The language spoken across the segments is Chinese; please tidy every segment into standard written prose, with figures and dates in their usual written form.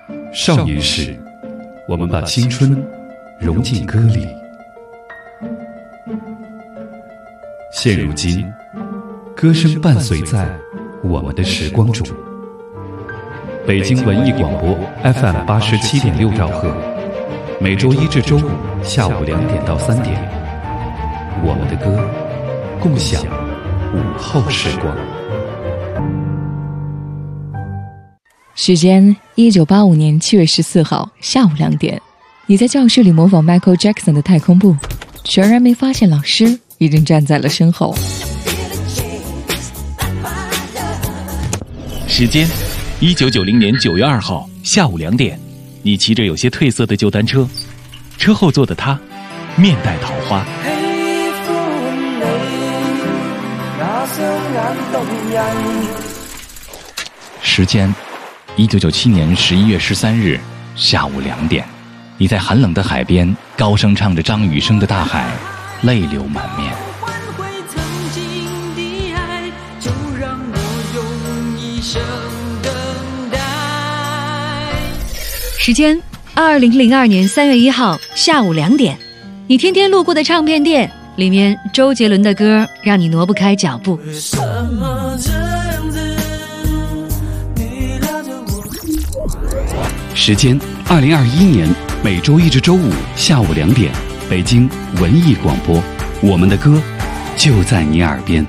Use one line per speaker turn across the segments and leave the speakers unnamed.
少年时，我们把青春融进歌里。现如今，歌声伴随在我们的时光中。北京文艺广播 FM 87.6兆赫，每周一至周五下午2点到3点，我们的歌，共享午后时光。
时间1985年7月14号下午2点，你在教室里模仿 Michael Jackson 的太空步，全然没发现老师已经站在了身后。
时间1990年9月2号下午2点，你骑着有些褪色的旧单车，车后座的他面带桃花。时间1997年11月13日下午2点，你在寒冷的海边高声唱着张雨生的《大海》，泪流满面。
时间2002年3月1号下午2点，你天天路过的唱片店，里面周杰伦的歌让你挪不开脚步。
时间2021年每周一至周五下午2点，北京文艺广播，我们的歌就在你耳边。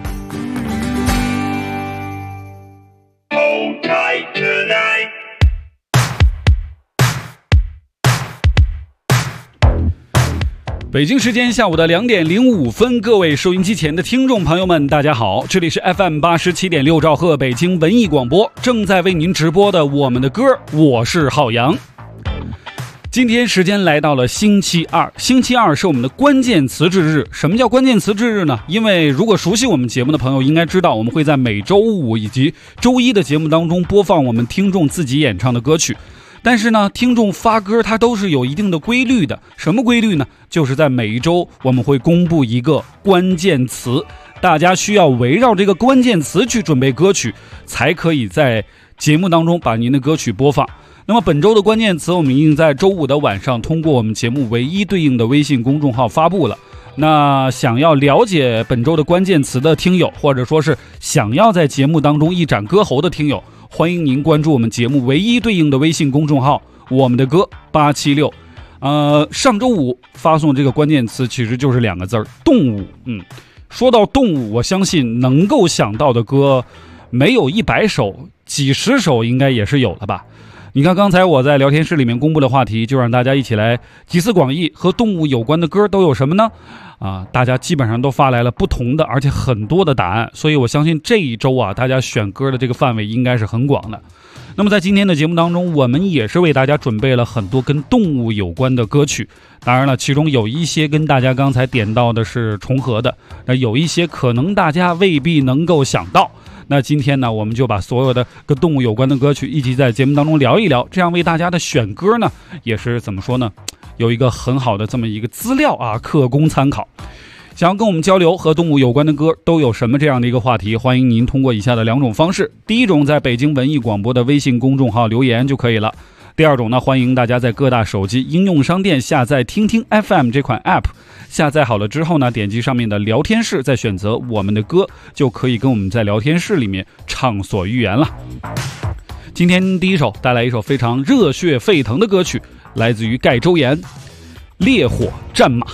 北京时间下午的2点05分，各位收音机前的听众朋友们，大家好，这里是 FM 87.6兆赫北京文艺广播，正在为您直播的我们的歌，我是浩洋。今天时间来到了星期二，星期二是我们的关键词之日。什么叫关键词之日呢？因为如果熟悉我们节目的朋友应该知道，我们会在每周五以及周一的节目当中播放我们听众自己演唱的歌曲。但是呢，听众发歌它都是有一定的规律的。什么规律呢？就是在每一周我们会公布一个关键词，大家需要围绕这个关键词去准备歌曲，才可以在节目当中把您的歌曲播放。那么本周的关键词我们已经在周五的晚上通过我们节目唯一对应的微信公众号发布了。那想要了解本周的关键词的听友，或者说是想要在节目当中一展歌喉的听友，欢迎您关注我们节目唯一对应的微信公众号我们的歌876。上周五发送这个关键词其实就是2个字，动物。说到动物，我相信能够想到的歌没有100首，几十首应该也是有的吧。你看刚才我在聊天室里面公布的话题，就让大家一起来集思广益，和动物有关的歌都有什么呢？大家基本上都发来了不同的而且很多的答案，所以我相信这一周大家选歌的这个范围应该是很广的。那么在今天的节目当中，我们也是为大家准备了很多跟动物有关的歌曲，当然了，其中有一些跟大家刚才点到的是重合的，那有一些可能大家未必能够想到。那今天呢，我们就把所有的跟动物有关的歌曲一起在节目当中聊一聊，这样为大家的选歌呢，也是怎么说呢，有一个很好的这么一个资料可供参考。想要跟我们交流和动物有关的歌都有什么这样的一个话题，欢迎您通过以下的2种方式。第一种，在北京文艺广播的微信公众号留言就可以了。第二种呢，欢迎大家在各大手机应用商店下载听听 FM 这款 App， 下载好了之后呢，点击上面的聊天室，再选择我们的歌，就可以跟我们在聊天室里面畅所欲言了。今天第一首带来一首非常热血沸腾的歌曲，来自于盖周岩，《烈火战马》。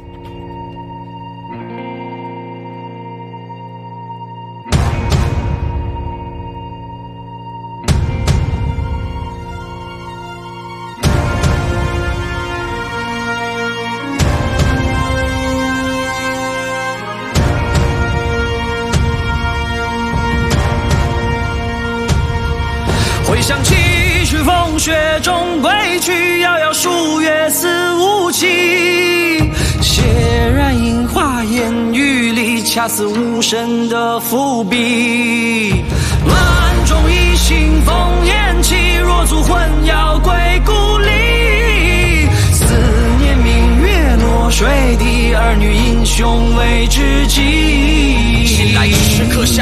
回想起去风雪中归去，遥遥数月思无期。血染樱花烟雨里，恰似无声的伏笔。乱中一心烽烟起，若足魂要归故里。思念明月落水底，儿女英雄为知己。醒来一时刻下一世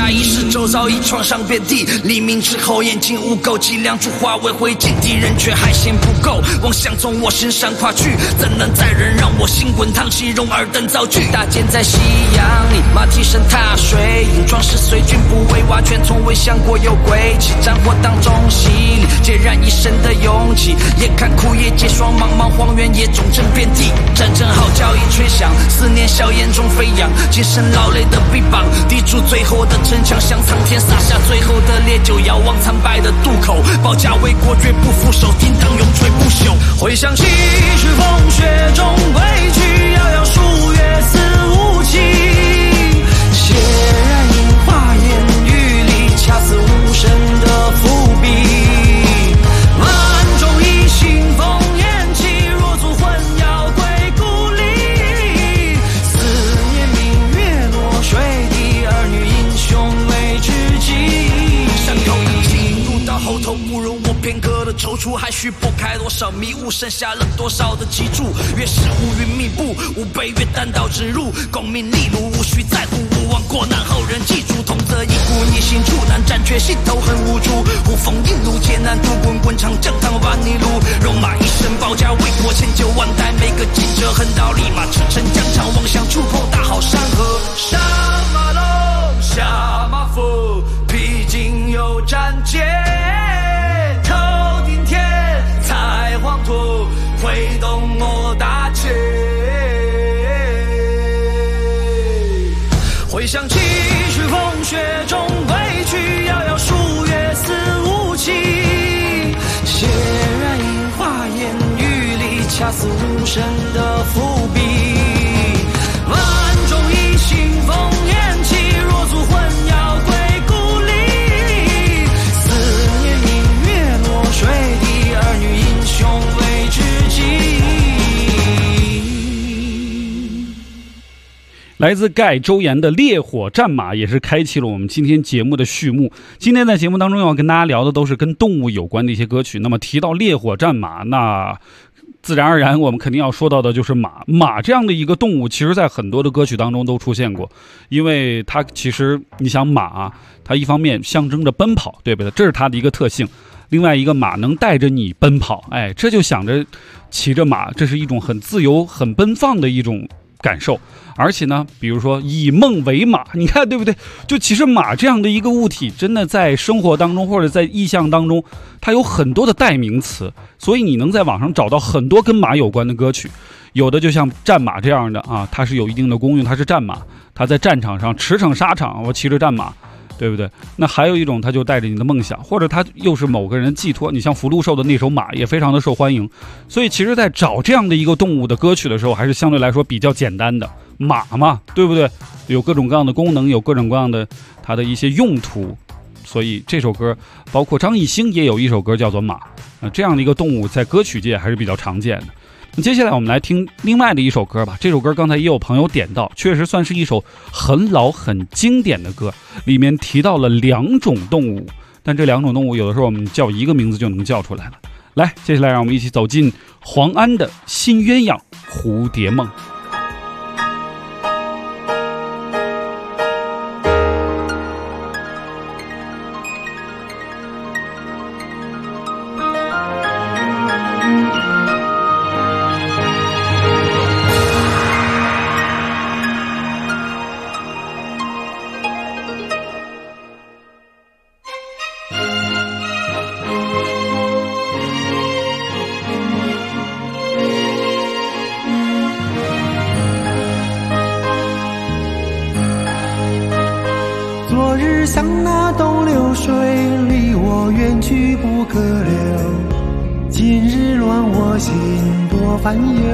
周遭已创伤遍地，黎明之后眼睛污垢，剂量柱化为灰烬，敌人却还嫌不够，妄想从我身上跨去，怎能再忍让我心滚烫起蓉尔等造句？搭建在夕阳里，马蹄声踏水影，壮士随军不为瓦全，从未想过有归期，战火当中洗礼，孑然一身的勇气，眼看枯叶结霜，茫茫荒原也忠贞遍地，战争号角已吹响，思念硝烟中飞扬，精神劳累的臂膀，抵住最后的城墙，向苍天洒下最后的烈酒，遥望惨败的渡口，保家卫国绝不负手，定当永垂不朽。回想起是风雪中归去，遥遥数月四无期，血染樱花烟雨里，恰似无声的伏笔。万众一心烽烟起，若足魂要归故里。思念明月落水底，儿女英雄为知己。伤口已经入到后头，不容我片刻的踌躇，还需拨开多少迷雾，剩下了多少的脊柱。越是乌云密布，吾辈越单刀直入，功名利禄无需在乎，勿忘过难后人记住。同则一股逆心处，难战却心头很无助。呼风引路艰难渡，滚滚长江趟万里路。戎马一生保家卫国，千秋万代，每个记者横刀立马驰骋疆场，望向触碰大好山河。上马龙，下马腹，披荆又战剑，头顶天，采黄土，挥动我大旗。回想起是风雪中归去，遥遥数月四无期，血染樱花烟雨里，恰似无声的伏笔。万众一心烽烟起，若足魂要归故里。思念明月落水底，儿女英雄为知己。
来自盖周岩的《烈火战马》也是开启了我们今天节目的序幕。今天在节目当中要跟大家聊的都是跟动物有关的一些歌曲。那么提到烈火战马，那自然而然我们肯定要说到的就是马。马这样的一个动物，其实在很多的歌曲当中都出现过，因为它其实你想马，它一方面象征着奔跑，对不对？这是它的一个特性。另外一个马能带着你奔跑，哎，这就想着骑着马，这是一种很自由很奔放的一种感受。而且呢，比如说以梦为马，你看对不对？就其实马这样的一个物体，真的在生活当中或者在意象当中，它有很多的代名词，所以你能在网上找到很多跟马有关的歌曲。有的就像战马这样的啊，它是有一定的功用，它是战马，它在战场上驰骋沙场，我骑着战马，对不对？那还有一种，它就带着你的梦想，或者它又是某个人寄托。你像福禄寿的那首《马》也非常的受欢迎。所以其实在找这样的一个动物的歌曲的时候，还是相对来说比较简单的。马嘛，对不对？有各种各样的功能，有各种各样的它的一些用途。所以这首歌包括张艺兴也有一首歌叫做《马》，这样的一个动物在歌曲界还是比较常见的。那接下来我们来听另外的一首歌吧。这首歌刚才也有朋友点到，确实算是一首很老很经典的歌，里面提到了两种动物，但这两种动物有的时候我们叫一个名字就能叫出来了。来，接下来让我们一起走进黄安的新鸳鸯蝴蝶梦。
昨日像那东流水，离我远去不可留。今日乱我心多烦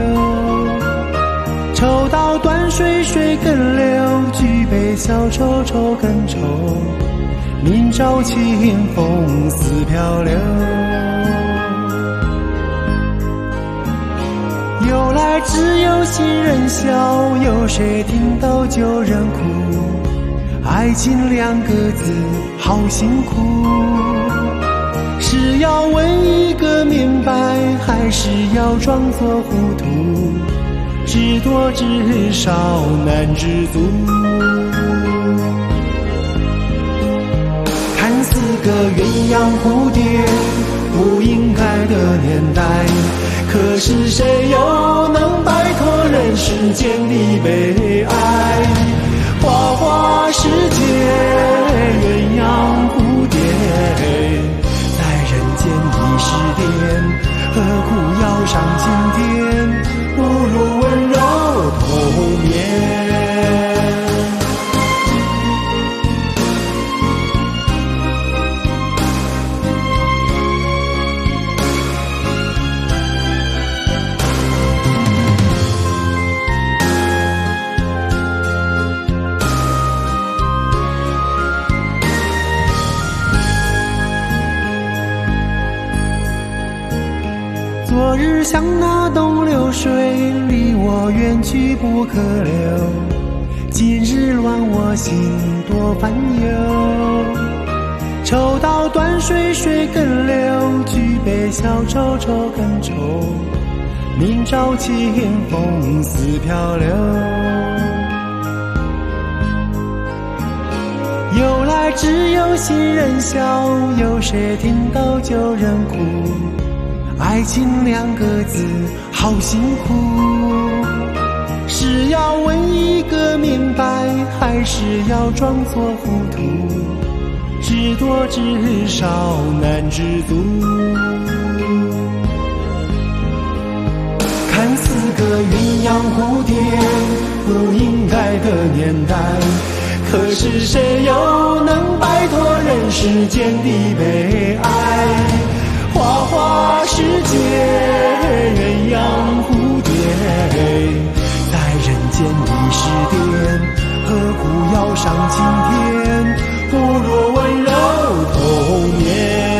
忧。抽刀断水水更流，举杯消愁愁更愁。明朝清风似飘流。由来只有新人笑，有谁听到旧人哭？爱情两个字好辛苦，是要问一个明白，还是要装作糊涂？知多知少难知足。 个鸳鸯蝴蝶，不应该的年代。可是谁又能摆脱人世间的悲哀？花花世界，鸳鸯蝴蝶，在人间已是癫，何苦要上青天？不如温柔童眠。昨日像那东流水，离我远去不可留。今日乱我心多烦忧。抽刀断水水更流，举杯消愁愁更愁。明朝清风似飘流。由来只有新人笑，有谁听到旧人哭？爱情两个字好辛苦，是要问一个明白，还是要装作糊涂？知多知少难知足。看似个鸳鸯蝴蝶，不应该的年代。可是谁又能摆脱人世间的悲哀？花花世界，鸳鸯蝴蝶，在人间已是癫，何苦要上青天？不若温柔童年。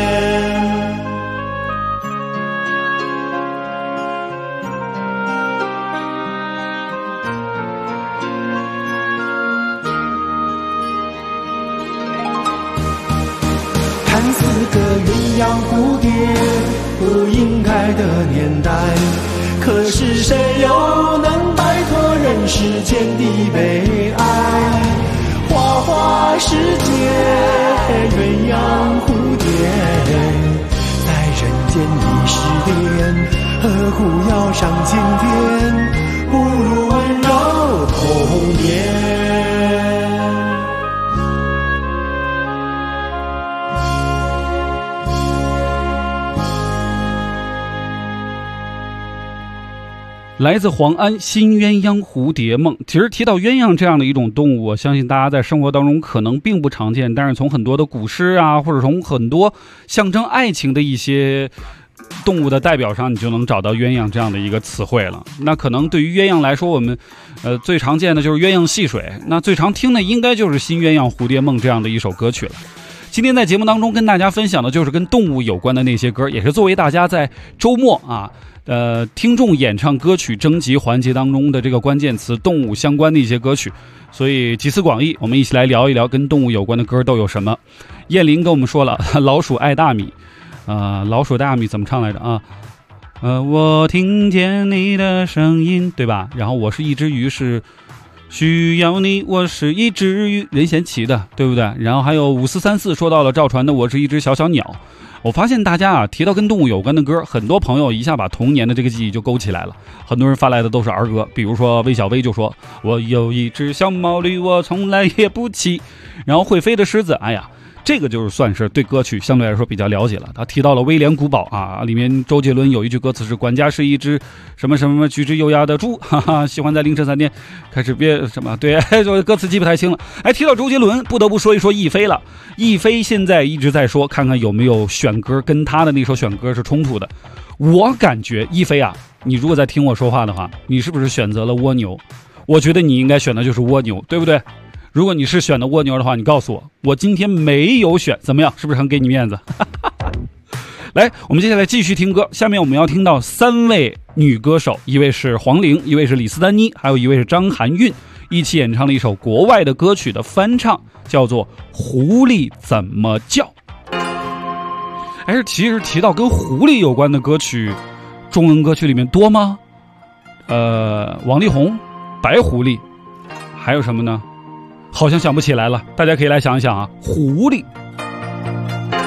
看似个鸳鸯蝴蝶，不应该的年代。可是谁又能摆脱人世间的悲哀？花花世界，鸳鸯蝴蝶，在人间已是癫，何苦要上青天？不如温柔童年。
来自黄安新鸳鸯蝴蝶梦。其实提到鸳鸯这样的一种动物，我相信大家在生活当中可能并不常见，但是从很多的古诗啊，或者从很多象征爱情的一些动物的代表上，你就能找到鸳鸯这样的一个词汇了。那可能对于鸳鸯来说，我们最常见的就是鸳鸯戏水，那最常听的应该就是新鸳鸯蝴蝶梦这样的一首歌曲了。今天在节目当中跟大家分享的就是跟动物有关的那些歌，也是作为大家在周末听众演唱歌曲征集环节当中的这个关键词动物相关的一些歌曲，所以集思广益，我们一起来聊一聊跟动物有关的歌都有什么。燕玲跟我们说了，老鼠爱大米，老鼠大米怎么唱来着啊？我听见你的声音，对吧？然后我是一只鱼，是需要你，我是一只鱼，任贤齐的，对不对？然后还有5434说到了赵传的我是一只小小鸟。我发现大家提到跟动物有关的歌，很多朋友一下把童年的这个记忆就勾起来了。很多人发来的都是儿歌，比如说魏小薇就说我有一只小毛驴，我从来也不骑。然后会飞的狮子，哎呀，这个就是算是对歌曲相对来说比较了解了。他提到了威廉古堡啊，里面周杰伦有一句歌词是管家是一只什么什么举止优雅的猪，哈哈，喜欢在凌晨3点开始别什么，对，歌词记不太清了。提到周杰伦，不得不说一说亦菲了。亦菲现在一直在说，看看有没有选歌跟他的那首选歌是冲突的。我感觉亦菲啊，你如果在听我说话的话，你是不是选择了蜗牛？我觉得你应该选的就是蜗牛，对不对？如果你是选的蜗牛的话，你告诉我，我今天没有选，怎么样？是不是很给你面子？来，我们接下来继续听歌。下面我们要听到3位女歌手，一位是黄龄，一位是李斯丹妮，还有一位是张含韵，一起演唱了一首国外的歌曲的翻唱，叫做《狐狸怎么叫》。其实提到跟狐狸有关的歌曲，中文歌曲里面多吗？王力宏、白狐狸，还有什么呢？好像想不起来了，大家可以来想一想啊。狐狸。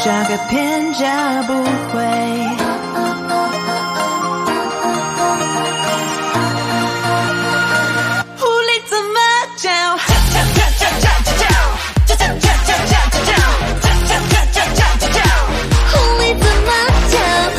加个偏加不会。狐狸怎么叫？狐狸怎么叫？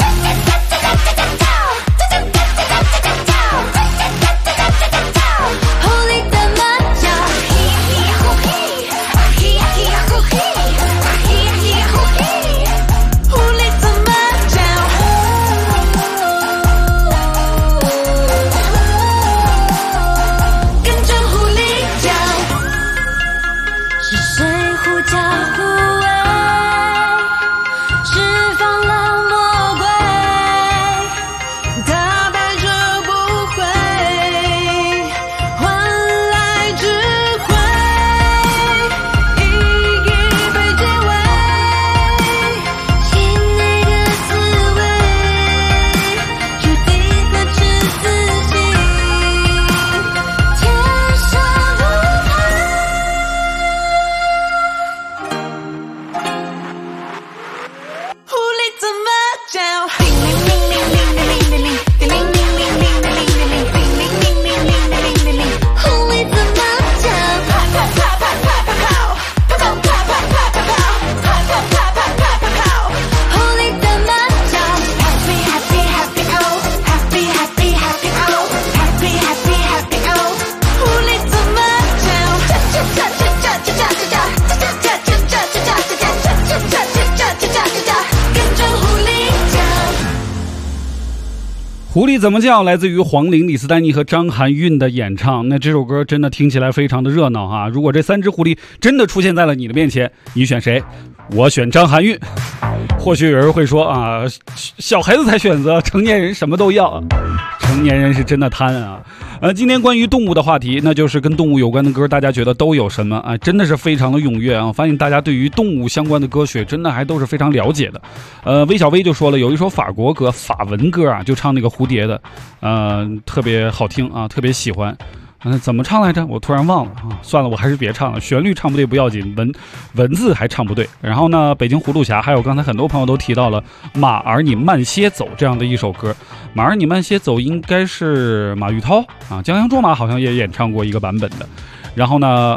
狐狸怎么叫来自于黄龄、李斯丹妮和张含韵的演唱。那这首歌真的听起来非常的热闹啊！如果这三只狐狸真的出现在了你的面前，你选谁？我选张含韵。或许有人会说啊，小孩子才选择，成年人什么都要。成年人是真的贪啊！今天关于动物的话题，那就是跟动物有关的歌，大家觉得都有什么啊？真的是非常的踊跃啊！我发现大家对于动物相关的歌曲，真的还都是非常了解的。魏小薇就说了，有一首法国歌、法文歌啊，就唱那个蝴蝶的，特别好听啊，特别喜欢。怎么唱来着？我突然忘了啊！算了，我还是别唱了。旋律唱不对不要紧，文字还唱不对。然后呢，北京葫芦侠，还有刚才很多朋友都提到了《马儿你慢些走》这样的一首歌。马儿你慢些走应该是马玉涛啊，江洋卓玛好像也演唱过一个版本的。然后呢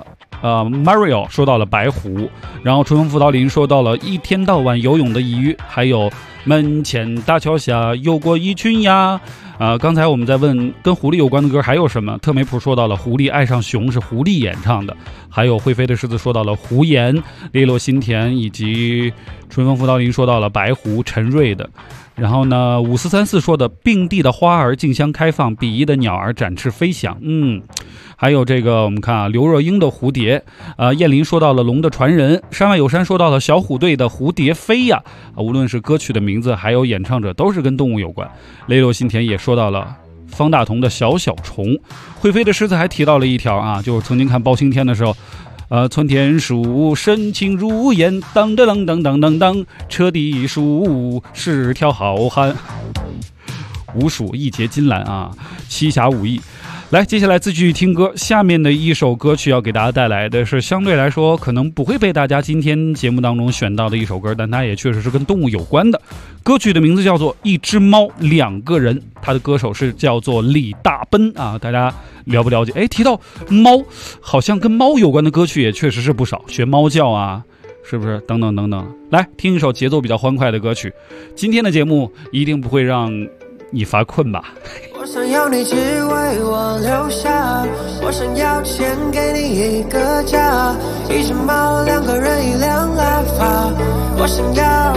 ，Mario 说到了白狐，然后春风辅导林说到了一天到晚游泳的鱼，还有门前大桥下游过一群鸭。刚才我们在问跟狐狸有关的歌还有什么，特梅普说到了狐狸爱上熊是狐狸演唱的，还有会飞的狮子说到了胡言、烈落心田，以及春风辅导林说到了白狐陈瑞的。然后呢，5434说的并蒂的花儿竞相开放，鄙夷的鸟儿展翅飞翔。还有这个我们看啊，刘若英的蝴蝶，燕林说到了龙的传人，山外有山说到了小虎队的蝴蝶飞呀。无论是歌曲的名字还有演唱者都是跟动物有关。雷洛心田也说到了方大同的小小虫，会飞的狮子还提到了一条啊，就是曾经看包青天的时候，窜天鼠深情如烟，当当当当当当，车地鼠是条好汉，五鼠一结金兰啊，七侠五义。来，接下来继续听歌。下面的一首歌曲要给大家带来的是相对来说可能不会被大家今天节目当中选到的一首歌，但它也确实是跟动物有关的。歌曲的名字叫做《一只猫两个人》，它的歌手是叫做李大奔啊，大家了不了解？提到猫，好像跟猫有关的歌曲也确实是不少，学猫叫啊，是不是？等等等等。来听一首节奏比较欢快的歌曲。今天的节目一定不会让你发困吧？
我想要你只为我留下，我想要钱给你一个家，一只猫两个人一辆喇叭。我想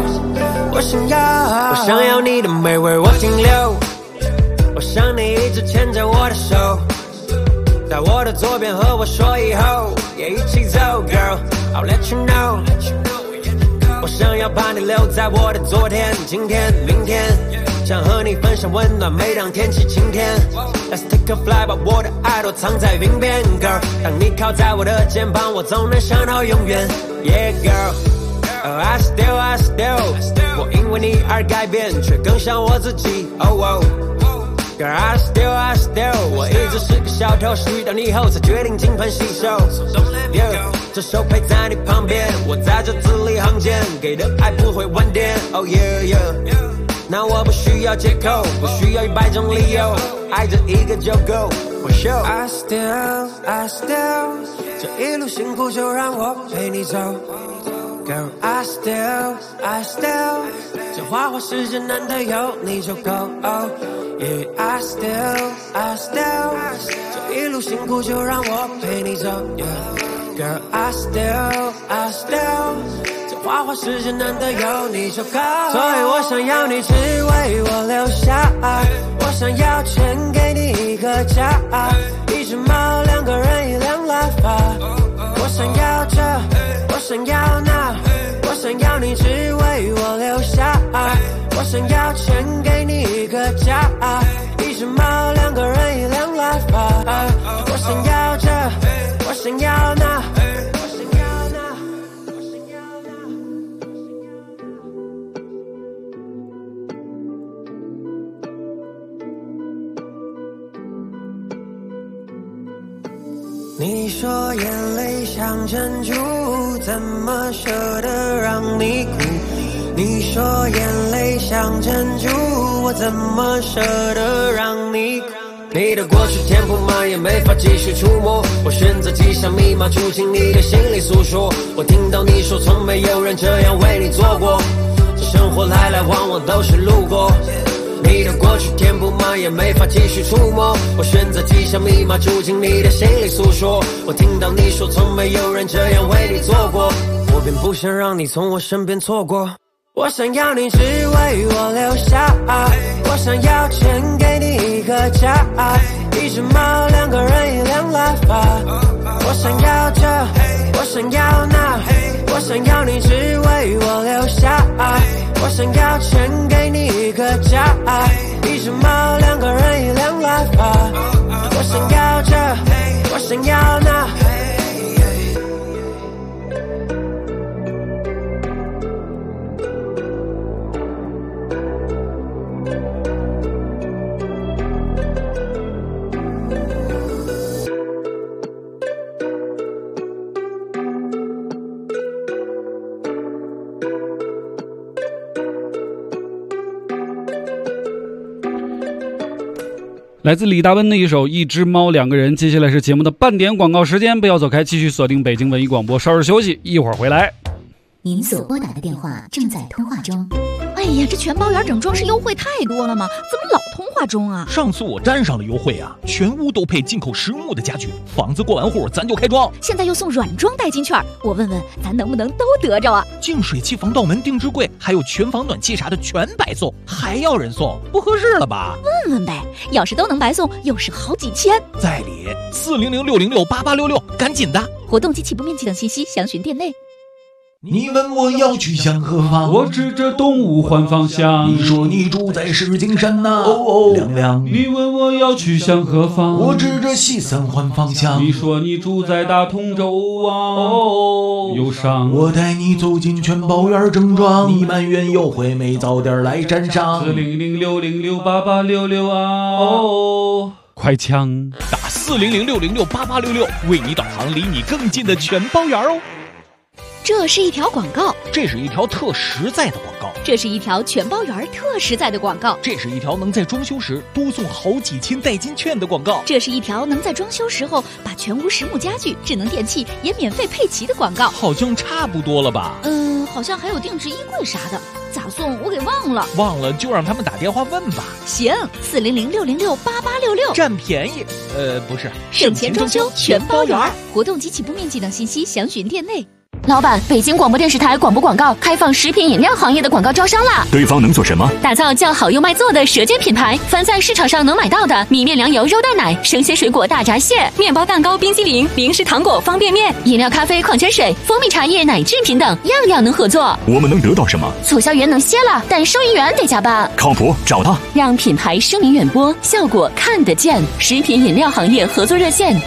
要你的美为我停留，我想你一直牵着我的手，在我的左边和我说以后也一起走 Girl I'll let you know， 我想要把你留在我的昨天今天明天，想和你分享温暖，每当天气晴天。Let's take a fly， 把我的爱都藏在云边 ，Girl。当你靠在我的肩膀，我总能想到永远。Yeah girl，I still， 我因为你而改变，却更像我自己。Oh， Girl, I still 我一直是个小偷，是遇到你后才决定金盆洗手。Yeah, 这手陪在你旁边，我在这字里行间给的爱不会晚点。Oh yeah yeah， 那我不需要借口，不需要100种理由，爱这一个就够。For sure, I still， 这一路辛苦就让我陪你走。Girl, I still， 这花时间难得有你就够。Yeah, I still， 这一路辛苦就让我陪你走。Yeah, girl, I still， 这花时间难得有你就够。所以我想要你只为我留下，我想要钱给你一个家，一只猫2个人1辆来发。我想要这，我想要那，我想要你只为我留下，我想要钱给你一个家，一只猫2个人1辆来发。我想要这，我想要那，我想要那，我想要那。你说眼泪像珍珠，怎么舍得让你哭？你说眼泪像珍珠，我怎么舍得让你哭？你的过去填不满，也没法继续触摸。我选择记下密码，住进你的心里诉说。我听到你说，从没有人这样为你做过。这生活来来往往都是路过。你的过去填不满，也没法继续触摸。我选择记下密码，住进你的心里诉说。我听到你说，从没有人这样为你做过，我便不想让你从我身边错过。我想要你只为我留下，我想要钱给你一个家，一只猫2个人1辆来发。我想要这，我想要那，我想要你只为我留下，我想要钱给你一个家，一只猫2个人1辆来发。我想要这，我想要那。
来自李大温的一首《一只猫2个人》。接下来是节目的半点广告时间，不要走开，继续锁定北京文艺广播，稍事休息，一会儿回来。
您所拨打的电话正在通话中。
哎呀，这全包圆整装饰优惠太多了吗？怎么老通话中啊？
上次我沾上了优惠啊，全屋都配进口实木的家具，房子过完户咱就开装。
现在又送软装代金券，我问问咱能不能都得着啊？
净水器、防盗门、定制柜，还有全房暖气啥的全白送，还要人送，不合适了吧？
问问呗，要是都能白送，又省好几千。
在理，400-606-8866，赶紧的！
活动及起步面积等信息详询店内。
你问我要去向何方，
我指着东吴换方向。
你说你住在石景山呐，亮亮。
你问我要去向何方，
我指着西三环方向。
你说你住在大同州啊，忧伤。
我带你走进全包园正装，你埋怨优惠没早点来沾上。
400-606-8866啊，快枪
打400-606-8866，为你导航离你更近的全包园哦。
这是一条广告，
这是一条特实在的广告，
这是一条全包圆特实在的广告，
这是一条能在装修时多送好几千代金券的广告，
这是一条能在装修时候把全屋实木家具、智能电器也免费配齐的广告。
好像差不多了吧？
好像还有定制衣柜啥的，咋送我给忘了。
忘了就让他们打电话问吧。
行，400-606-8866，
占便宜。不是，
省钱装修全包圆，活动及起步面积等信息详询店内。
老板，北京广播电视台广播广告开放食品饮料行业的广告招商啦！
对方能做什么？
打造叫好又卖座的舌尖品牌，凡在市场上能买到的米面粮油肉蛋奶、生鲜水果大闸蟹、面包蛋糕、冰激凌、零食糖果、方便面、饮料咖啡、矿泉水、蜂蜜茶叶、奶制品等，样样能合作。
我们能得到什么？
促销员能歇了，但收银员得加班。
靠谱，找他，
让品牌声名远播，效果看得见。食品饮料行业合作热线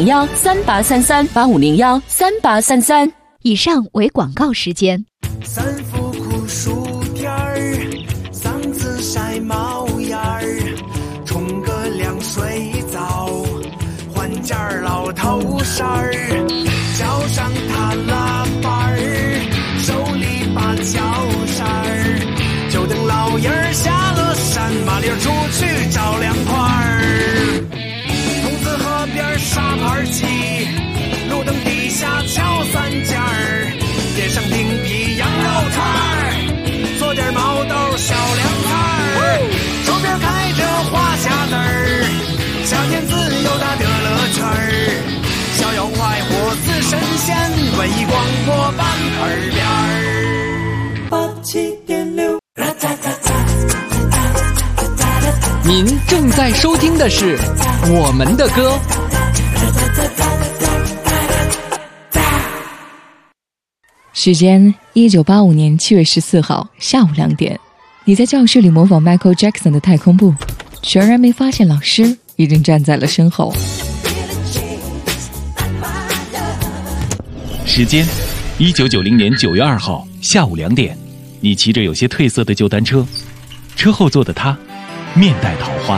8501383385013833。
以上为广告时间。
三伏酷暑天儿，嗓子晒冒烟儿，冲个头衫儿，叫上他拉板儿，手里把脚扇儿，就等老爷儿下了山，马铃出去找凉快儿。桐梓河边沙盘棋，路灯底下敲三尖儿，点上冰皮羊肉串儿，做点毛豆小凉菜儿，周边开着花匣子儿，夏天自由的乐乐圈儿，逍遥快活似神仙，文艺广播伴耳边儿。87.6，
您正在收听的是我们的歌。
时间1985年7月14号下午2点，你在教室里模仿 Michael Jackson 的太空步，全然没发现老师已经站在了身后。
时间1990年9月2号下午2点，你骑着有些褪色的旧单车，车后座的他面带桃花。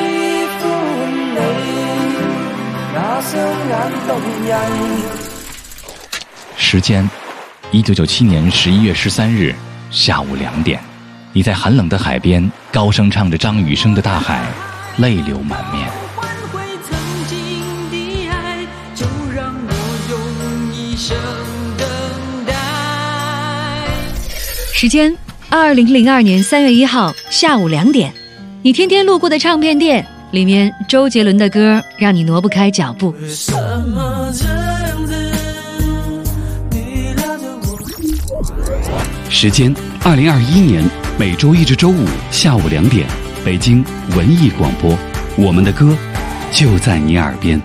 时间1997年11月13日下午2点，你在寒冷的海边高声唱着张雨生的《大海》，泪流满面。
时间2002年3月1号下午2点，你天天路过的唱片店，里面周杰伦的歌让你挪不开脚步。
时间2021年每周一至周五下午2点，北京文艺广播，我们的歌就在你耳边。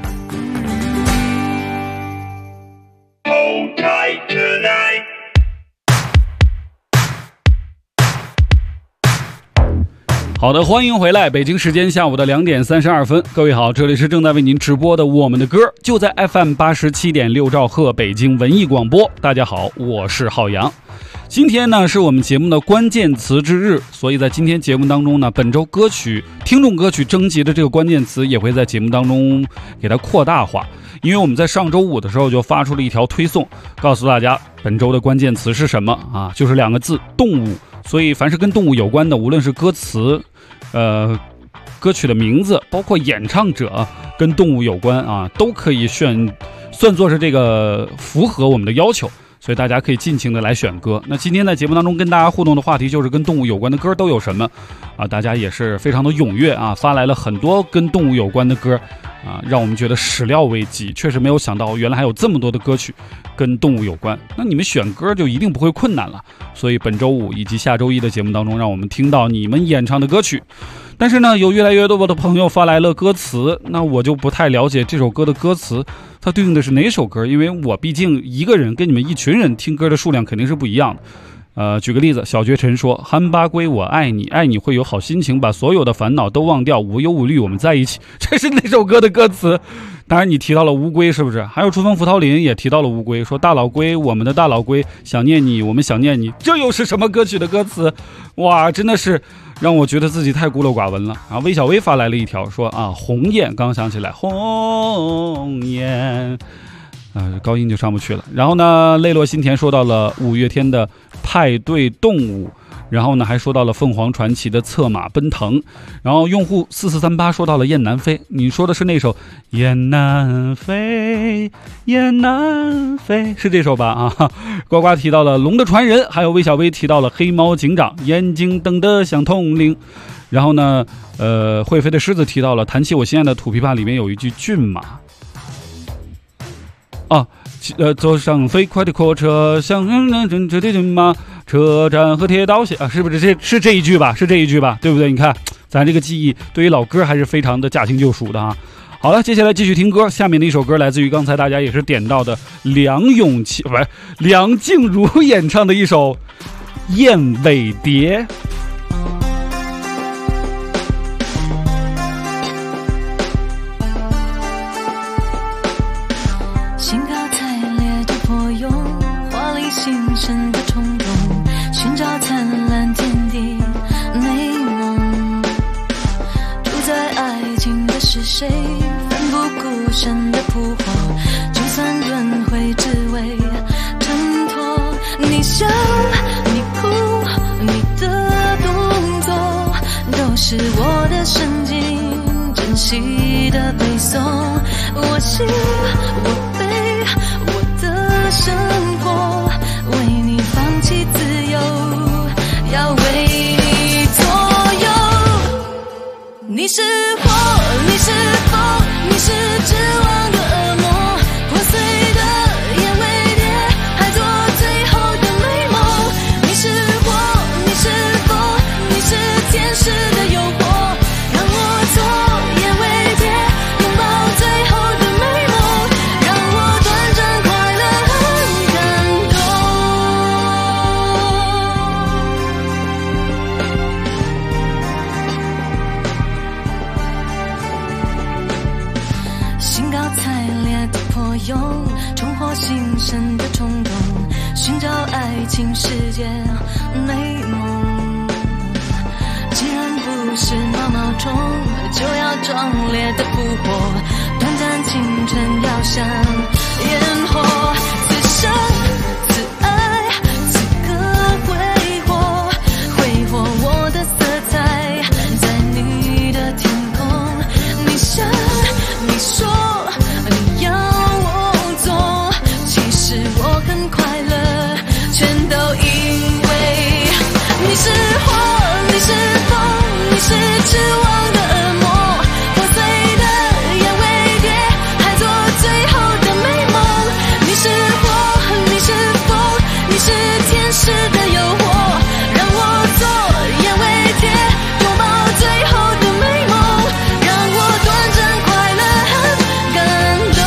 好的，欢迎回来，北京时间下午的2点32分，各位好，这里是正在为您直播的我们的歌，就在 FM 87.6兆赫北京文艺广播。大家好，我是浩洋。今天呢是我们节目的关键词之日，所以在今天节目当中呢，本周歌曲听众歌曲征集的这个关键词也会在节目当中给它扩大化，因为我们在上周五的时候就发出了一条推送，告诉大家本周的关键词是什么啊，就是2个字，动物。所以凡是跟动物有关的，无论是歌词歌曲的名字，包括演唱者跟动物有关啊，都可以算作是这个符合我们的要求，所以大家可以尽情的来选歌。那今天在节目当中跟大家互动的话题就是跟动物有关的歌都有什么啊？大家也是非常的踊跃啊，发来了很多跟动物有关的歌啊，让我们觉得始料未及，确实没有想到原来还有这么多的歌曲跟动物有关。那你们选歌就一定不会困难了，所以本周五以及下周一的节目当中，让我们听到你们演唱的歌曲。但是呢，有越来越多的朋友发来了歌词，那我就不太了解这首歌的歌词它对应的是哪首歌，因为我毕竟一个人跟你们一群人听歌的数量肯定是不一样的。举个例子，小绝尘说，韩巴归我爱你，爱你会有好心情，把所有的烦恼都忘掉，无忧无虑我们在一起，这是哪首歌的歌词？当然你提到了乌龟，是不是？还有春风拂桃林也提到了乌龟，说大老龟，我们的大老龟，想念你，我们想念你，这又是什么歌曲的歌词？哇，真的是让我觉得自己太孤陋寡闻了。然后魏小薇发来了一条说啊，鸿雁，刚想起来，鸿雁，高音就上不去了。然后呢，泪落心田说到了五月天的派对动物，然后呢还说到了凤凰传奇的策马奔腾，然后用户4438说到了雁南飞，你说的是那首雁南飞雁南飞是这首吧啊？呱呱提到了龙的传人，还有魏小薇提到了黑猫警长，眼睛瞪得像铜铃。然后呢会飞的狮子提到了弹起我心爱的土琵琶里面有一句骏马啊，走上飞快的火车，像这骏马，车站和铁道线啊，是不是是这一句吧？是这一句吧？对不对？你看咱这个记忆对于老歌还是非常的驾轻就熟的啊。好了，接下来继续听歌，下面的一首歌来自于刚才大家也是点到的梁静茹演唱的一首《燕尾蝶》。
兴高采烈的破蛹，华丽新生的冲动，寻找灿烂天地美梦。住在爱情的是谁？奋不顾身的扑火， 是我的神经，珍惜的背诵，我心我悲，我的生活，为你放弃自由，要为你左右。你是火，你是风，你是指望的恶魔，破碎的眼为蝶，还做最后的美梦。你是火，你是风，你是天使的诱惑，让我做眼为蝶，拥抱最后的美梦，让我短暂快乐很感动。兴高采烈的破蛹，重获新生的冲动，寻找爱情世界美梦。既然不是毛毛虫，就要壮烈的扑火，短暂青春要像烟火，此生此爱此刻挥霍，挥霍我的色彩，在你的天空。你想你说你要我做，其实我很快乐，全都因为你是火，你是风，你是指望的恶魔，破碎的眼为蝶，还做最后的美梦。你是火，你是风，你是天使的诱惑，让我做眼为蝶，拥抱最后的美梦，让我短暂快乐很感动。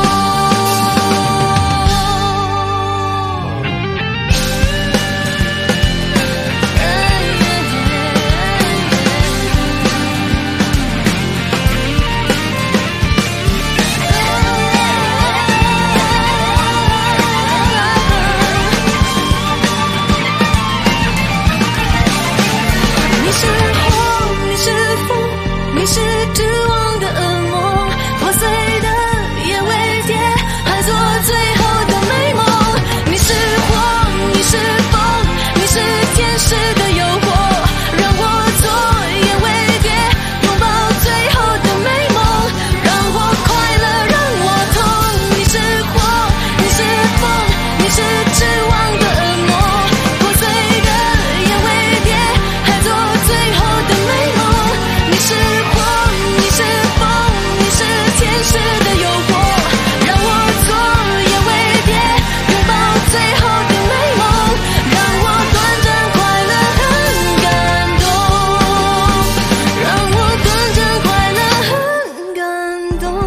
你是火，你是风，你是指望的恶魔，破碎的眼为蝶，还做最后的美梦。你是火，你是风，你是天使的诱惑，让我做眼为蝶，拥抱最后的美梦，让我快乐，让我痛。你是火，你是风，你是指望的恶魔，破碎的眼为蝶，还做最后的美梦。你是火，你是风，你是天使的诱惑，让我做眼为蝶，拥抱最后的美梦，让我短暂快乐很感动，让我短暂快乐很感动。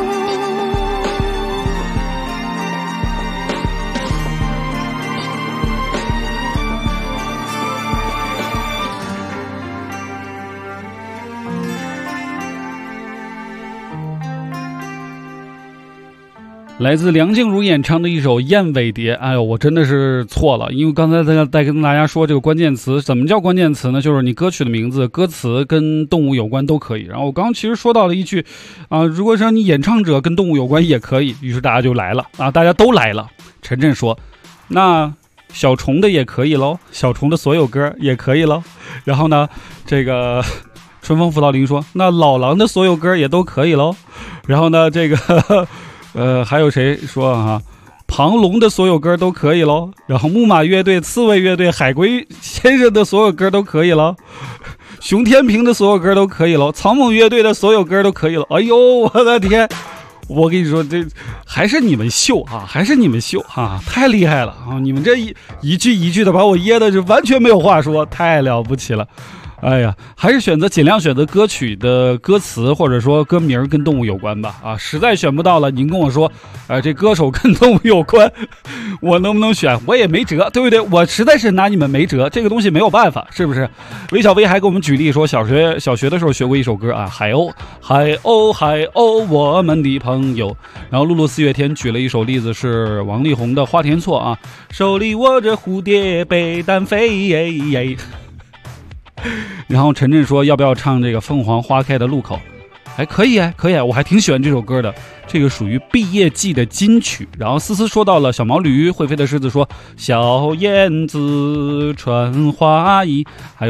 来自梁静茹演唱的一首《燕尾蝶》。哎呦，我真的是错了，因为刚才在跟大家说这个关键词，怎么叫关键词呢？就是你歌曲的名字、歌词跟动物有关都可以。然后我刚刚其实说到了一句如果说你演唱者跟动物有关也可以，于是大家就来了大家都来了。陈震说，那小虫的也可以咯，小虫的所有歌也可以咯。然后呢，这个春风辅导铃说，那老狼的所有歌也都可以咯。然后呢，这个还有谁说庞龙的所有歌都可以咯。然后木马乐队、刺猬乐队、海龟先生的所有歌都可以咯。熊天平的所有歌都可以咯。草蜢乐队的所有歌都可以了。哎呦，我的天！我跟你说，这还是你们秀还是你们秀太厉害了你们这一句一句的把我噎的就完全没有话说，太了不起了。哎呀，还是尽量选择歌曲的歌词或者说歌名跟动物有关吧实在选不到了，您跟我说这歌手跟动物有关，我能不能选？我也没辙，对不对？我实在是拿你们没辙，这个东西没有办法，是不是？韦小薇还给我们举例说，小学的时候学过一首歌海鸥海鸥海鸥我们的朋友。然后露露四月天举了一首例子，是王力宏的花田错手里握着蝴蝶被单飞然后陈震说，要不要唱这个凤凰花开的路口？可以我还挺喜欢这首歌的，这个属于毕业季的金曲。然后思思说到了小毛驴，会飞的狮子说小燕子穿花衣，还有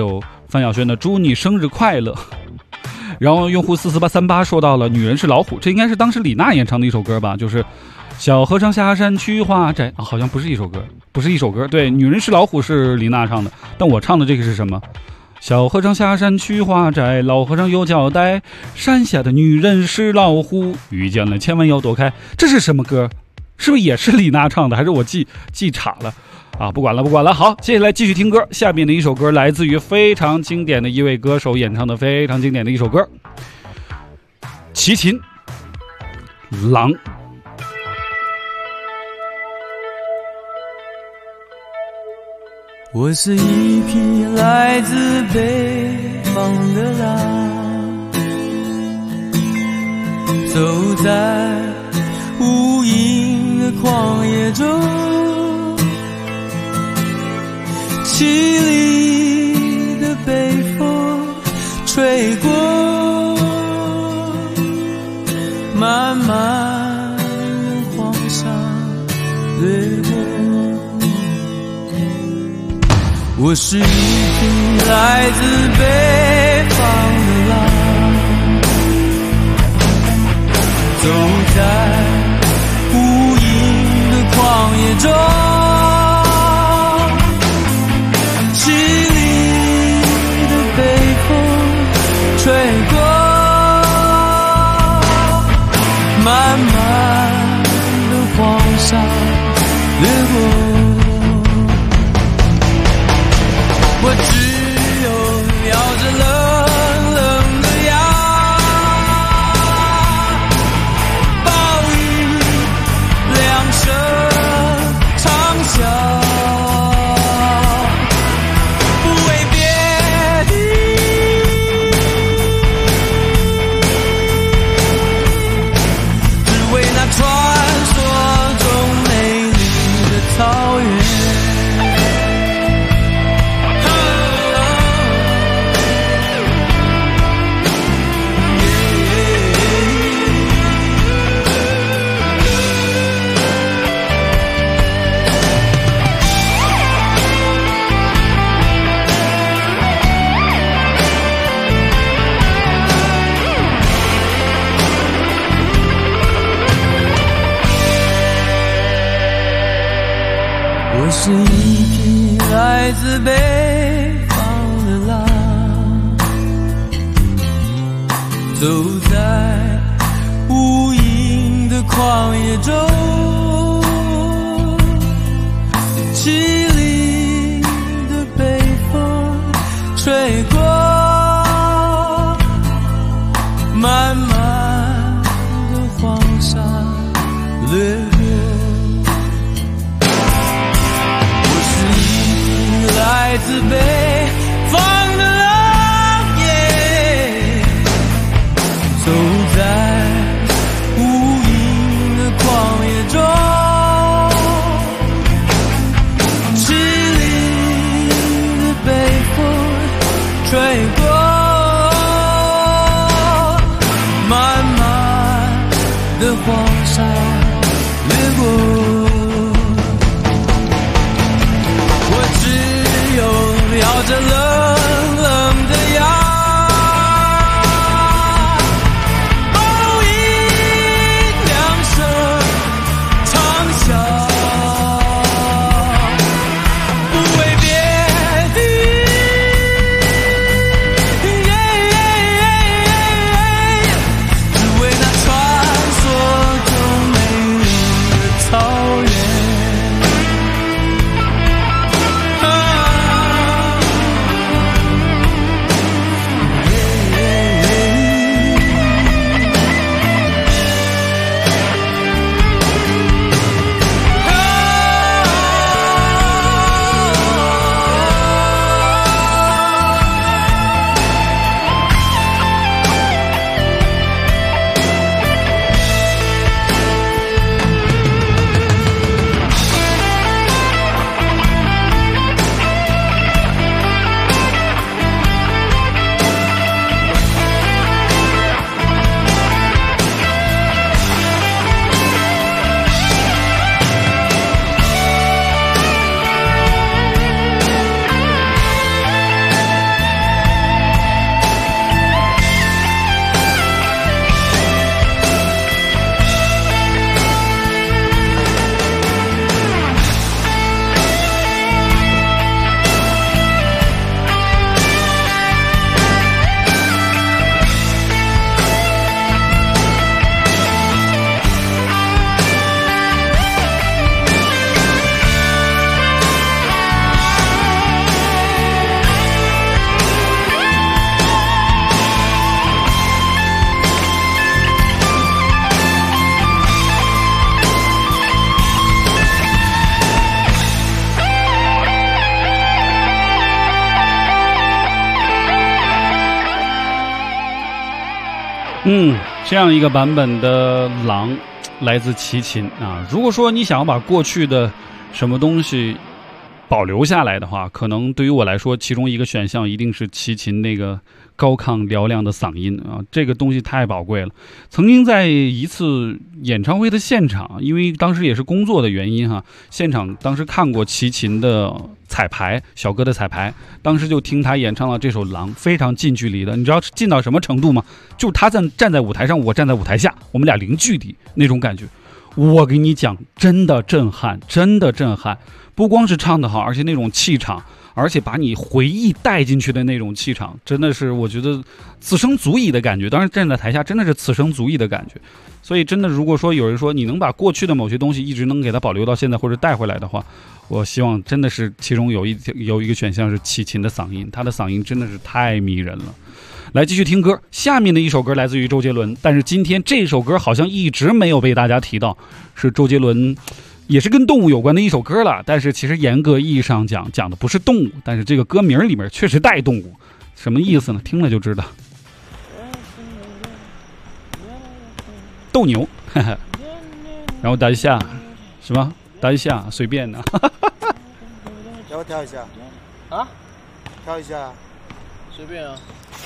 范晓萱的祝你生日快乐。然后用户44838说到了女人是老虎，这应该是当时李娜演唱的一首歌吧，就是小和尚下山去花摘，好像不是一首歌，对，女人是老虎是李娜唱的，但我唱的这个是什么？小和尚下山去花摘，老和尚有交代，山下的女人是老虎，遇见了千万要躲开。这是什么歌？是不是也是李娜唱的？还是我记岔了啊？不管了。好，接下来继续听歌。下面的一首歌来自于非常经典的一位歌手演唱的非常经典的一首歌，齐秦，狼。
我是一匹来自北方的狼，走在无垠的旷野中，凄厉的北风吹过，漫漫的黄沙掠过。我是一匹来自北方的狼，走在无垠的旷野中，凄厉的北风吹过，漫漫的黄沙掠过。我只有咬着冷冷的牙，暴雨两声长啸，不为别的，只为那传说中美丽的草原。我是一匹来自北方的狼，走在无垠的旷野中，凄厉的北风吹过，漫漫的黄沙掠过。来自北方的狼，走在无垠的旷野中，凄厉的北风吹过，漫漫的黄沙掠过。咬着冷冷的牙，暴雨两声长啸，不为别的，只为那传说中美丽的草
这样一个版本的狼来自齐秦啊。如果说你想要把过去的什么东西保留下来的话，可能对于我来说，其中一个选项一定是齐秦那个高亢嘹亮的嗓音啊，这个东西太宝贵了。曾经在一次演唱会的现场，因为当时也是工作的原因哈，现场当时看过齐秦的彩排，小哥的彩排，当时就听他演唱了这首《狼》，非常近距离的。你知道近到什么程度吗？就是他站在舞台上，我站在舞台下，我们俩零距离那种感觉。我给你讲，真的震撼，真的震撼。不光是唱得好，而且那种气场，而且把你回忆带进去的那种气场，真的是我觉得此生足矣的感觉。当然站在台下真的是此生足矣的感觉。所以真的，如果说有人说你能把过去的某些东西一直能给它保留到现在或者带回来的话，我希望真的是其中有一个选项是齐秦的嗓音，他的嗓音真的是太迷人了。来继续听歌，下面的一首歌来自于周杰伦，但是今天这首歌好像一直没有被大家提到，是周杰伦也是跟动物有关的一首歌了，但是其实严格意义上讲的不是动物，但是这个歌名里面确实带动物，什么意思呢？听了就知道。斗牛，然后打一下，什么？打一下，随便的。
要不跳一下？啊？跳一下？
随便啊。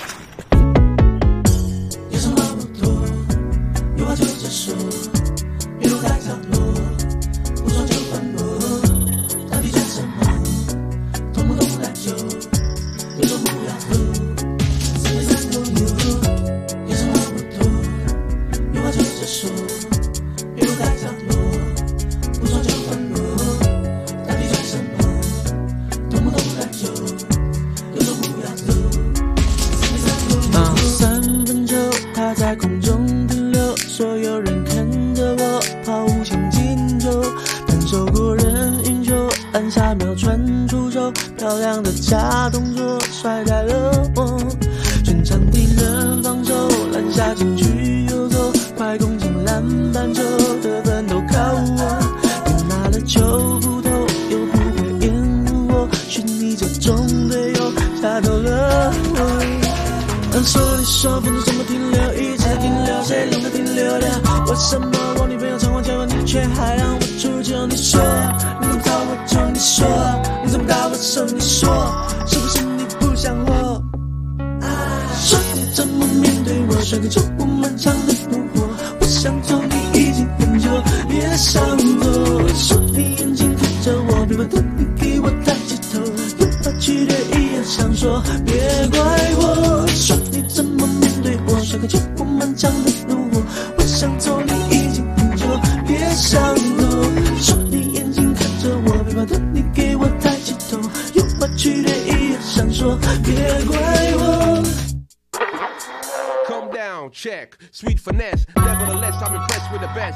有什么不妥？有话就直说，别留在角落，不说就反驳。到底讲什么？懂不懂来就，有种不要喝。3杯3口油，有什么不妥？有话就直说，别留在角落，不说就反驳。到底讲什么？懂不懂来就，有种不要喝。3分钟，他在空中停留，所有人看着我抛物前进球，单手过人运球，按下秒传出手，漂亮的假动作甩在了我，全场敌人防守，篮下禁区游走，快攻进篮板球，得分都靠我，别拿了球不投，又不会掩护我，是你这种队友吓到了我。说你说分钟怎么停留，一直在停留，谁让它停留的？为什么我女朋友常常叫我，你却还让我出糗？你说你怎么打我就你说，你怎么打我手你说，是不是你不想我？说你怎么面对我，甩个球我漫长的怒火，我想走你已经很久，别想躲。说你眼睛看着我，别把头你给我抬起头，有把剧烈一样想说，别怪我。说你怎么面对我，甩个球我漫长的怒火，我想走你已经很久，别想躲。说你眼睛看着我，别把头你给我抬起头，有把剧烈一样想说，别怪我。
Calm down, check, sweet finesse. Nevertheless, I'm impressed with the best.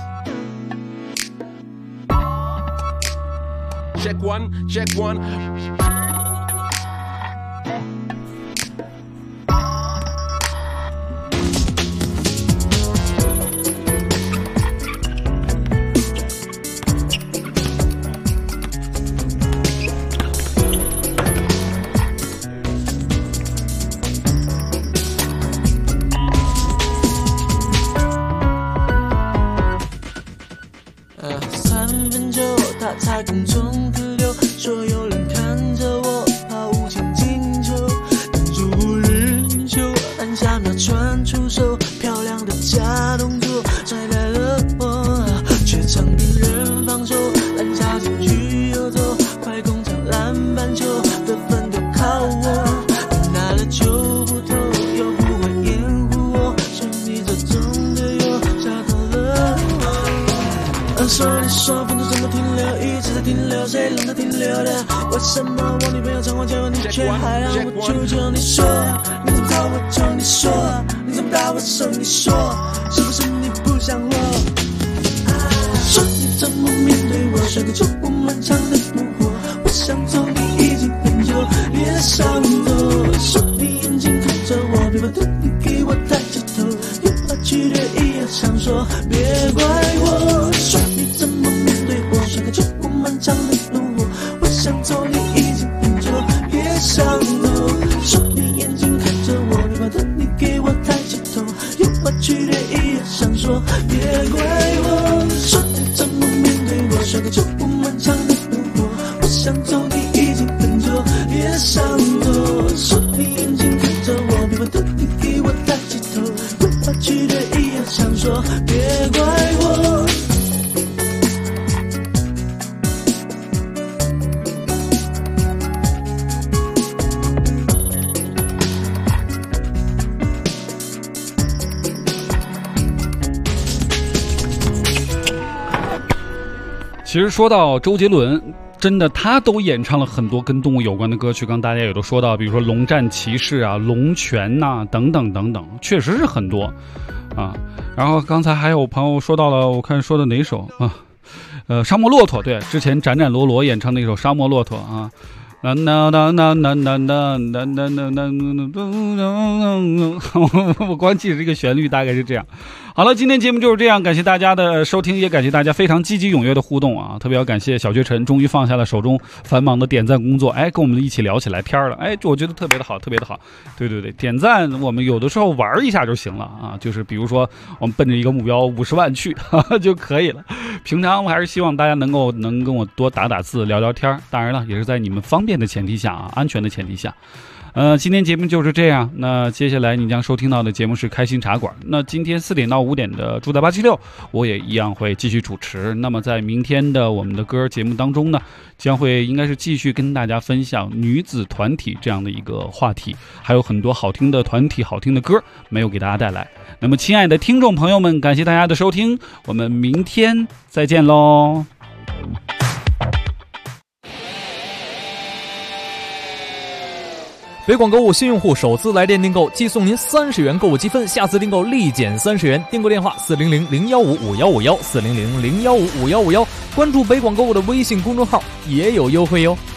Check one, check one.
在空中停留，所有人看着我抛物前进球，挡住无人球，按下秒传出手，漂亮的假动作甩来了我，却场敌人防守，篮下禁区游走，快攻抢篮板球，得分都靠我，你拿了球不投，又不会掩护我，是你这种队友吓到了我。说你说分钟怎么停留，一直在停留，谁让它停留的？为什么我女朋友常常叫我，你却还让我出糗？你说你怎么打我就你说，你怎么打我手你说，是不是你不想我？说你怎么面对我，甩个球我漫长的怒火，我想走你已经很久，别想躲。说你眼睛看着我，别把头你给我抬起头，有把剧烈一样想说，别怪我。说你怎么面对我，甩个球我漫长的怒火，我想走你已经很久，别想躲。说你眼睛看着我，别把头你给我抬起头，有把剧
其实说到周杰伦，真的他都演唱了很多跟动物有关的歌曲，刚大家也都说到，比如说龙战骑士啊、龙泉呐、等等等等，确实是很多啊。然后刚才还有朋友说到了，我看说的哪首啊？沙漠骆驼，对，之前展展罗罗演唱那首沙漠骆驼啊。我光记着这个旋律大概是这样。好了，今天节目就是这样，感谢大家的收听，也感谢大家非常积极踊跃的互动啊！特别要感谢小学晨终于放下了手中繁忙的点赞工作，跟我们一起聊起来天了，我觉得特别的好，特别的好。对，点赞我们有的时候玩一下就行了啊，就是比如说我们奔着一个目标50万去就可以了。平常我还是希望大家能跟我多打打字聊聊天，当然了，也是在你们方便的前提下啊，安全的前提下。今天节目就是这样。那接下来你将收听到的节目是开心茶馆。那今天4点到5点的住在876，我也一样会继续主持。那么在明天的我们的歌节目当中呢，将会应该是继续跟大家分享女子团体这样的一个话题，还有很多好听的团体、好听的歌没有给大家带来。那么亲爱的听众朋友们，感谢大家的收听，我们明天再见喽。
北广购物新用户首次来电订购即送您30元购物积分，下次订购立减30元。订购电话400-015-5151，400-015-5151，关注北广购物的微信公众号也有优惠哟。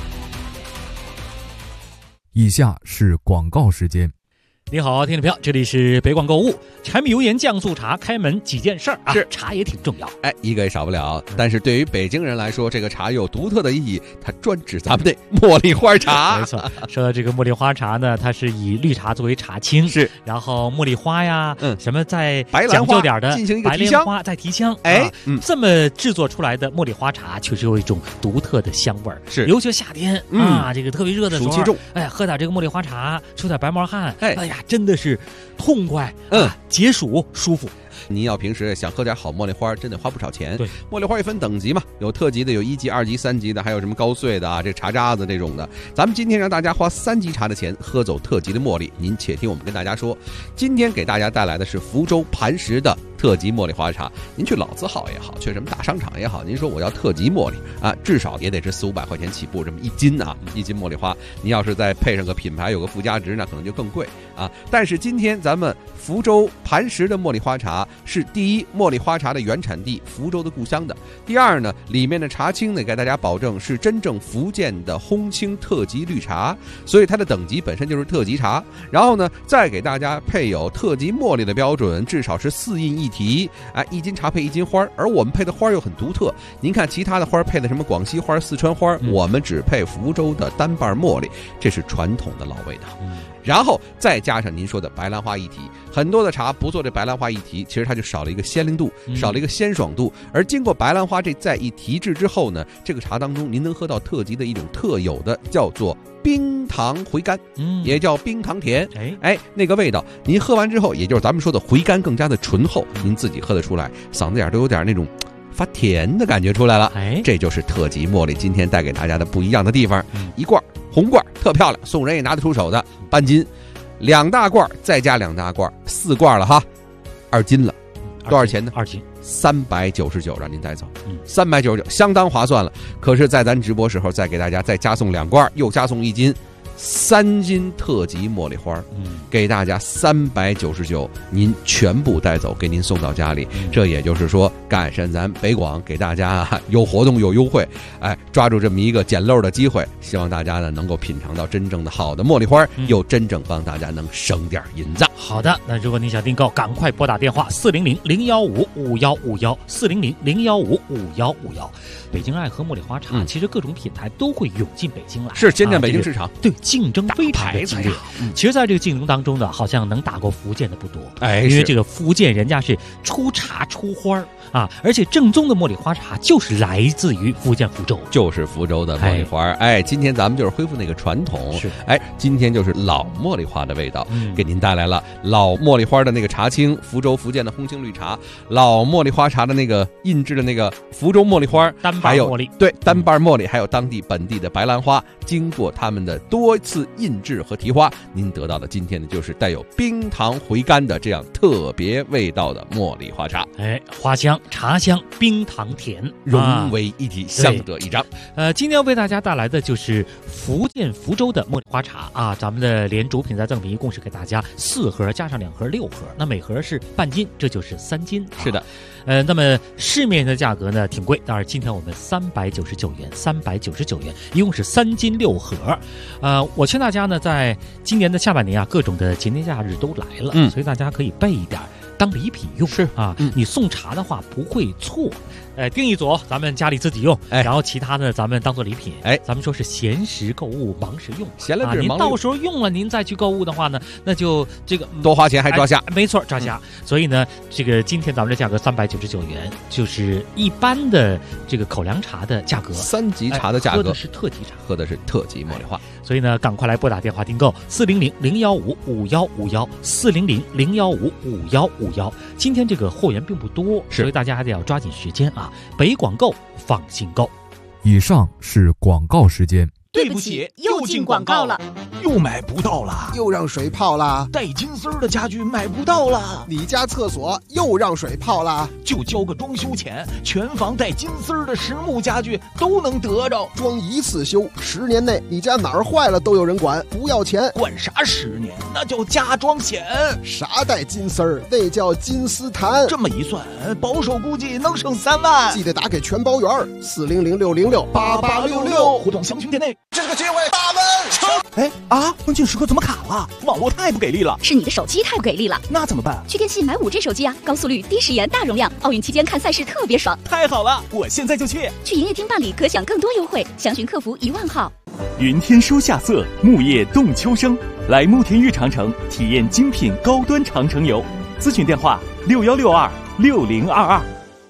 以下是广告时间。
你好，听众朋友，这里是北广购物。柴米油盐酱醋茶开门几件事儿啊，茶也挺重要，
一个也少不了。但是对于北京人来说，这个茶有独特的意义，它专指咱们的茉莉花茶。
没错，说到这个茉莉花茶呢，它是以绿茶作为茶青，
是，
然后茉莉花呀，什么再
白兰
讲究点的
进行一个
白莲花再提香，这么制作出来的茉莉花茶，确实有一种独特的香味儿。
是，
尤其夏天啊，这个特别热的时候，
暑气重，
喝点这个茉莉花茶，出点白毛汗，真的是痛快，解暑舒服。
您要平时想喝点好茉莉花，真的花不少钱。
对，
茉莉花也分等级嘛，有特级的，有1级、2级、3级的，还有什么高碎的啊，这茶渣子这种的。咱们今天让大家花3级茶的钱喝走特级的茉莉，您且听我们跟大家说，今天给大家带来的是福州磐石的特级茉莉花茶。您去老字号也好，去什么大商场也好，您说我要特级茉莉啊，至少也得是400-500块钱起步，这么1斤啊，1斤茉莉花。您要是再配上个品牌，有个附加值，那可能就更贵啊。但是今天咱们福州磐石的茉莉花茶是第一，茉莉花茶的原产地福州的故乡的；第二呢，里面的茶青呢，给大家保证是真正福建的烘青特级绿茶，所以它的等级本身就是特级茶。然后呢，再给大家配有特级茉莉的标准，至少是4印1提，1斤茶配1斤花，而我们配的花又很独特。您看其他的花配的什么广西花、四川花，我们只配福州的单瓣茉莉，这是传统的老味道。然后再加上您说的白兰花1提，很多的茶不做这白兰花1提，其实它就少了一个鲜灵度，少了一个鲜爽度。而经过白兰花这再一提制之后呢，这个茶当中您能喝到特级的一种特有的叫做冰糖回甘，也叫冰糖甜。那个味道您喝完之后，也就是咱们说的回甘，更加的醇厚，您自己喝得出来，嗓子眼都有点那种发甜的感觉出来了。这就是特级茉莉今天带给大家的不一样的地方。一罐红罐特漂亮，送人也拿得出手的半斤，2大罐再加2大罐，4罐了哈，2斤了。多少钱呢
？2斤
399，让您带走，399相当划算了。可是在咱直播时候再给大家再加送2罐，又加送1斤，3斤特级茉莉花，给大家399，您全部带走，给您送到家里。这也就是说，赶上咱北广给大家有活动有优惠，抓住这么一个捡漏的机会，希望大家呢能够品尝到真正的好的茉莉花，又真正帮大家能省点银子。
好的，那如果你想订购，赶快拨打电话400-015-5151，400-015-5151。北京爱喝茉莉花茶，其实各种品牌都会涌进北京来，
是先占北京市场，
对，竞争非常的激烈。其实在这个竞争当中呢，好像能打过福建的不多，因为这个福建人家是出茶出花啊，而且正宗的茉莉花茶就是来自于福建福州，
就是福州的茉莉花。今天咱们就是恢复那个传统，今天就是老茉莉花的味道，给您带来了老茉莉花的那个茶青，福州福建的烘青绿茶，老茉莉花茶的那个印制的那个福州茉莉花，
单瓣茉莉，
对，单瓣茉莉，还有当地本地的白兰花，经过他们的多多次印制和提花，您得到的今天呢就是带有冰糖回甘的这样特别味道的茉莉花茶。
花香、茶香、冰糖甜
融为一体，相得益彰。
今天要为大家带来的就是福建福州的茉莉花茶啊，咱们的连主品再赠品一共是给大家4盒加上2盒6盒，那每盒是半斤，这就是3斤。
是的。
那么市面的价格呢挺贵，当然今天我们399元，一共是3斤6盒。我劝大家呢，在今年的下半年啊，各种的节年假日都来了，所以大家可以备一点当礼品用。
是
啊，你送茶的话不会错。订一组咱们家里自己用，然后其他呢咱们当做礼品。咱们说是闲时购物，忙时用。
闲了忙
您到时候用了，您再去购物的话呢，那就这个
多花钱还抓瞎。
没错，抓瞎。所以呢，这个今天咱们的价格399元，就是一般的这个口粮茶的价格
，3级茶的价格，
喝的是特级茶，
喝的是特级茉莉花。
所以呢，赶快来拨打电话订购400-015-5151，400-015-5151。今天这个货源并不多，所以大家还得要抓紧时间啊！北广购，放心购。
以上是广告时间。
对不起，又进广告了，又买不到了，
又让水泡了，
带金丝儿的家具买不到了，
你家厕所又让水泡了，
就交个装修钱，全房带金丝儿的实木家具都能得着，
装一次修，10年内你家哪儿坏了都有人管，不要钱。
管啥10年？那叫家装险。
啥带金丝儿？那叫金丝檀。
这么一算，保守估计能省3万。
记得打给全包圆，400-606-8866，
互动详询店内。
这是个机会，大温球！
关键时刻怎么卡了？网络太不给力了。
是你的手机太不给力了。
那怎么办？
去电信买5G 手机啊，高速率、低时延、大容量，奥运期间看赛事特别爽。
太好了，我现在就去。
去营业厅办理，可享更多优惠，详询客服1万号。
云天书夏色，木叶动秋声，来慕田峪长城体验精品高端长城游。咨询电话61626022。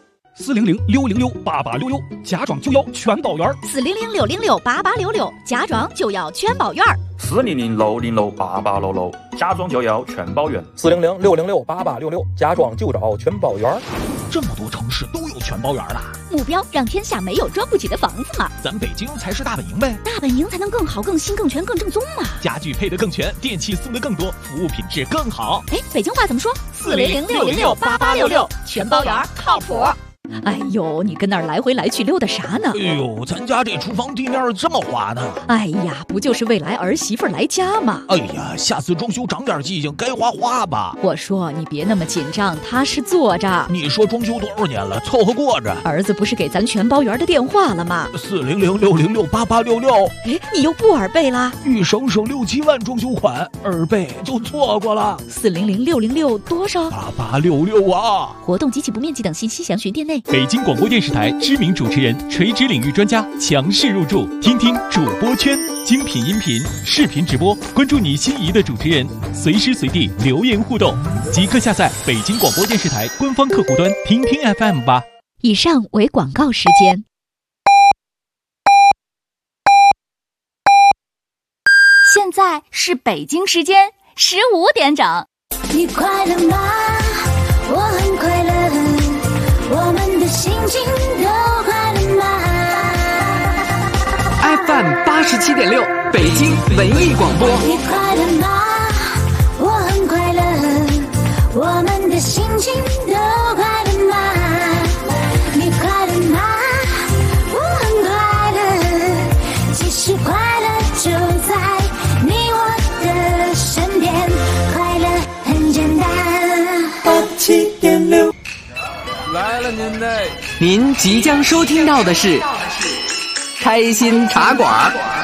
400-606-8866，家装就要全保元。
400-606-8866，家装就要全保元。
400-606-8866，家装就要全保元。
400-606-8866，家装就找全保元。
这么多城市都有全保元了，
目标让天下没有装不起的房子嘛。
咱北京才是大本营呗，
大本营才能更好、更新、更全、更正宗嘛。
家具配得更全，电器送得更多，服务品质更好。
北京话怎么说？400-606-8866，全保元靠谱。哎呦，你跟那儿来回来去溜达啥呢？
哎呦，咱家这厨房地面这么滑呢。
哎呀，不就是未来儿媳妇来家吗？
哎呀，下次装修长点记性，该画吧。
我说你别那么紧张，踏实坐着。
你说装修多少年了，凑合过着。
儿子不是给咱全包圆的电话了吗
？400-606-8866。
你又不耳背啦？
欲省6、7万装修款，耳背就错过了。
400-606多少
？8866啊！
活动及其不面积等信息详询店内。
北京广播电视台知名主持人、垂直领域专家强势入驻，听听主播圈，精品音频、视频直播，关注你心仪的主持人，随时随地留言互动，即刻下载北京广播电视台官方客户端，听听 FM 吧。
以上为广告时间。
现在是北京时间15点整。
你快乐吗？我很快乐。我们的心情都快乐吗
？FM 87.6，北京文艺广播。
你快乐吗？我很快乐。我们的心情都快乐吗？你快乐吗？我很快乐。其实快乐就在你我的身边，快乐很简单。87.6。
来了您嘞！
您即将收听到的是开心茶馆。